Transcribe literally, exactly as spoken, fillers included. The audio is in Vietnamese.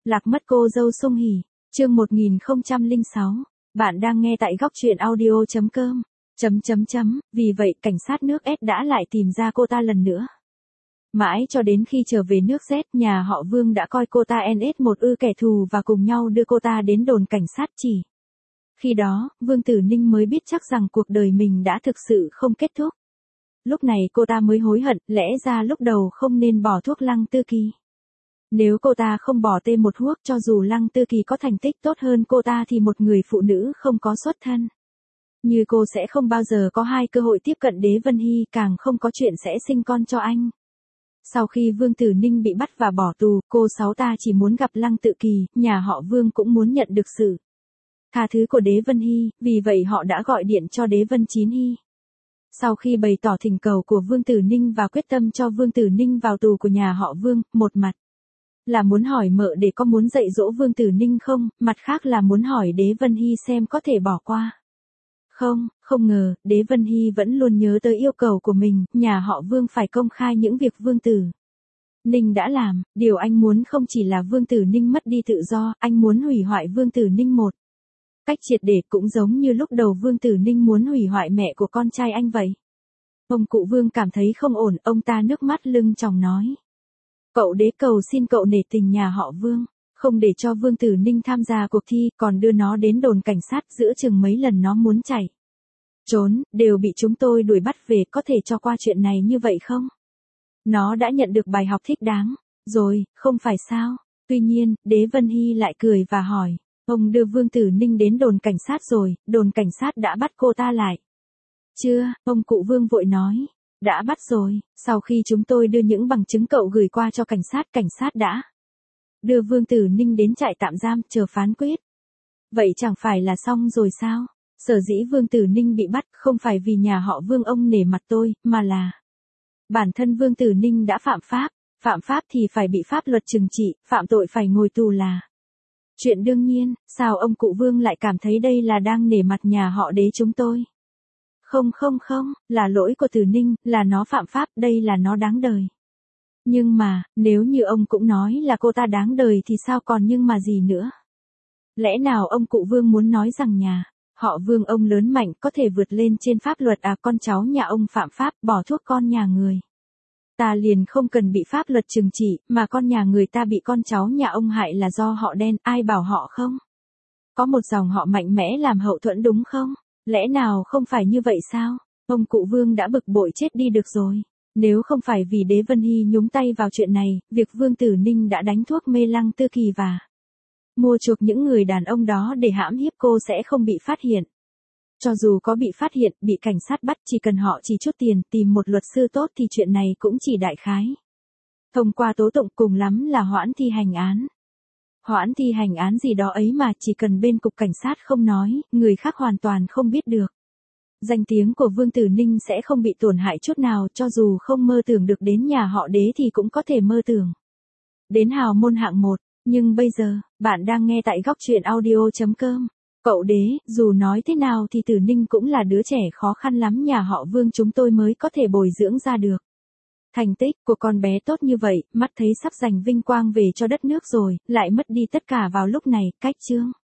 Lạc mất cô dâu Sung Hỉ, chương một nghìn không trăm lẻ sáu. Bạn đang nghe tại góc truyện audio chấm com. Chấm chấm chấm, vì vậy cảnh sát nước S đã lại tìm ra cô ta lần nữa. Mãi cho đến khi trở về nước Z, nhà họ Vương đã coi cô ta en ét một ư kẻ thù và cùng nhau đưa cô ta đến đồn cảnh sát chỉ. Khi đó, Vương Tử Ninh mới biết chắc rằng cuộc đời mình đã thực sự không kết thúc. Lúc này cô ta mới hối hận, lẽ ra lúc đầu không nên bỏ thuốc Lăng Tư Kỳ. Nếu cô ta không bỏ tê một thuốc, cho dù Lăng Tư Kỳ có thành tích tốt hơn cô ta thì một người phụ nữ không có xuất thân như cô sẽ không bao giờ có hai cơ hội tiếp cận Đế Vân Hy, càng không có chuyện sẽ sinh con cho anh. Sau khi Vương Tử Ninh bị bắt và bỏ tù, cô sáu ta chỉ muốn gặp Lăng Tự Kỳ, nhà họ Vương cũng muốn nhận được sự tha thứ của Đế Vân Hy, vì vậy họ đã gọi điện cho Đế Vân Chín Hy. Sau khi bày tỏ thỉnh cầu của Vương Tử Ninh và quyết tâm cho Vương Tử Ninh vào tù của nhà họ Vương, một mặt là muốn hỏi mợ để có muốn dạy dỗ Vương Tử Ninh không, mặt khác là muốn hỏi Đế Vân Hy xem có thể bỏ qua. Không, không ngờ, Đế Vân Hy vẫn luôn nhớ tới yêu cầu của mình, nhà họ Vương phải công khai những việc Vương Tử Ninh đã làm, điều anh muốn không chỉ là Vương Tử Ninh mất đi tự do, anh muốn hủy hoại Vương Tử Ninh một cách triệt để, cũng giống như lúc đầu Vương Tử Ninh muốn hủy hoại mẹ của con trai anh vậy. Ông cụ Vương cảm thấy không ổn, ông ta nước mắt lưng tròng nói. Cậu Đế cầu xin cậu nể tình nhà họ Vương, không để cho Vương Tử Ninh tham gia cuộc thi, còn đưa nó đến đồn cảnh sát, giữa chừng mấy lần nó muốn chạy trốn, đều bị chúng tôi đuổi bắt về, có thể cho qua chuyện này như vậy không? Nó đã nhận được bài học thích đáng rồi, không phải sao? Tuy nhiên, Đế Vân Hy lại cười và hỏi, ông đưa Vương Tử Ninh đến đồn cảnh sát rồi, đồn cảnh sát đã bắt cô ta lại chưa? Ông cụ Vương vội nói, đã bắt rồi, sau khi chúng tôi đưa những bằng chứng cậu gửi qua cho cảnh sát, cảnh sát đã đưa Vương Tử Ninh đến trại tạm giam, chờ phán quyết. Vậy chẳng phải là xong rồi sao? Sở dĩ Vương Tử Ninh bị bắt không phải vì nhà họ Vương ông nể mặt tôi, mà là bản thân Vương Tử Ninh đã phạm pháp, phạm pháp thì phải bị pháp luật trừng trị, phạm tội phải ngồi tù là chuyện đương nhiên. Sao ông cụ Vương lại cảm thấy đây là đang nể mặt nhà họ Đế chúng tôi? Không không không, là lỗi của Tử Ninh, là nó phạm pháp, đây là nó đáng đời. Nhưng mà, nếu như ông cũng nói là cô ta đáng đời thì sao còn nhưng mà gì nữa? Lẽ nào ông cụ Vương muốn nói rằng nhà họ Vương ông lớn mạnh, có thể vượt lên trên pháp luật à? Con cháu nhà ông phạm pháp, bỏ thuốc con nhà người ta liền không cần bị pháp luật trừng trị, mà con nhà người ta bị con cháu nhà ông hại là do họ đen, ai bảo họ không? Có một dòng họ mạnh mẽ làm hậu thuẫn đúng không? Lẽ nào không phải như vậy sao? Ông cụ Vương đã bực bội chết đi được rồi. Nếu không phải vì Đế Vân Hy nhúng tay vào chuyện này, việc Vương Tử Ninh đã đánh thuốc mê Lăng Tư Kỳ và mua chuộc những người đàn ông đó để hãm hiếp cô sẽ không bị phát hiện. Cho dù có bị phát hiện, bị cảnh sát bắt, chỉ cần họ chỉ chút tiền, tìm một luật sư tốt thì chuyện này cũng chỉ đại khái thông qua tố tụng, cùng lắm là hoãn thi hành án. Hoãn thi hành án gì đó ấy mà, chỉ cần bên cục cảnh sát không nói, người khác hoàn toàn không biết được. Danh tiếng của Vương Tử Ninh sẽ không bị tổn hại chút nào, cho dù không mơ tưởng được đến nhà họ Đế thì cũng có thể mơ tưởng đến hào môn hạng một. Nhưng bây giờ, bạn đang nghe tại góc truyện audio chấm com. Cậu Đế, dù nói thế nào thì Tử Ninh cũng là đứa trẻ khó khăn lắm nhà họ Vương chúng tôi mới có thể bồi dưỡng ra được. Thành tích của con bé tốt như vậy, mắt thấy sắp giành vinh quang về cho đất nước rồi, lại mất đi tất cả vào lúc này, cách chương.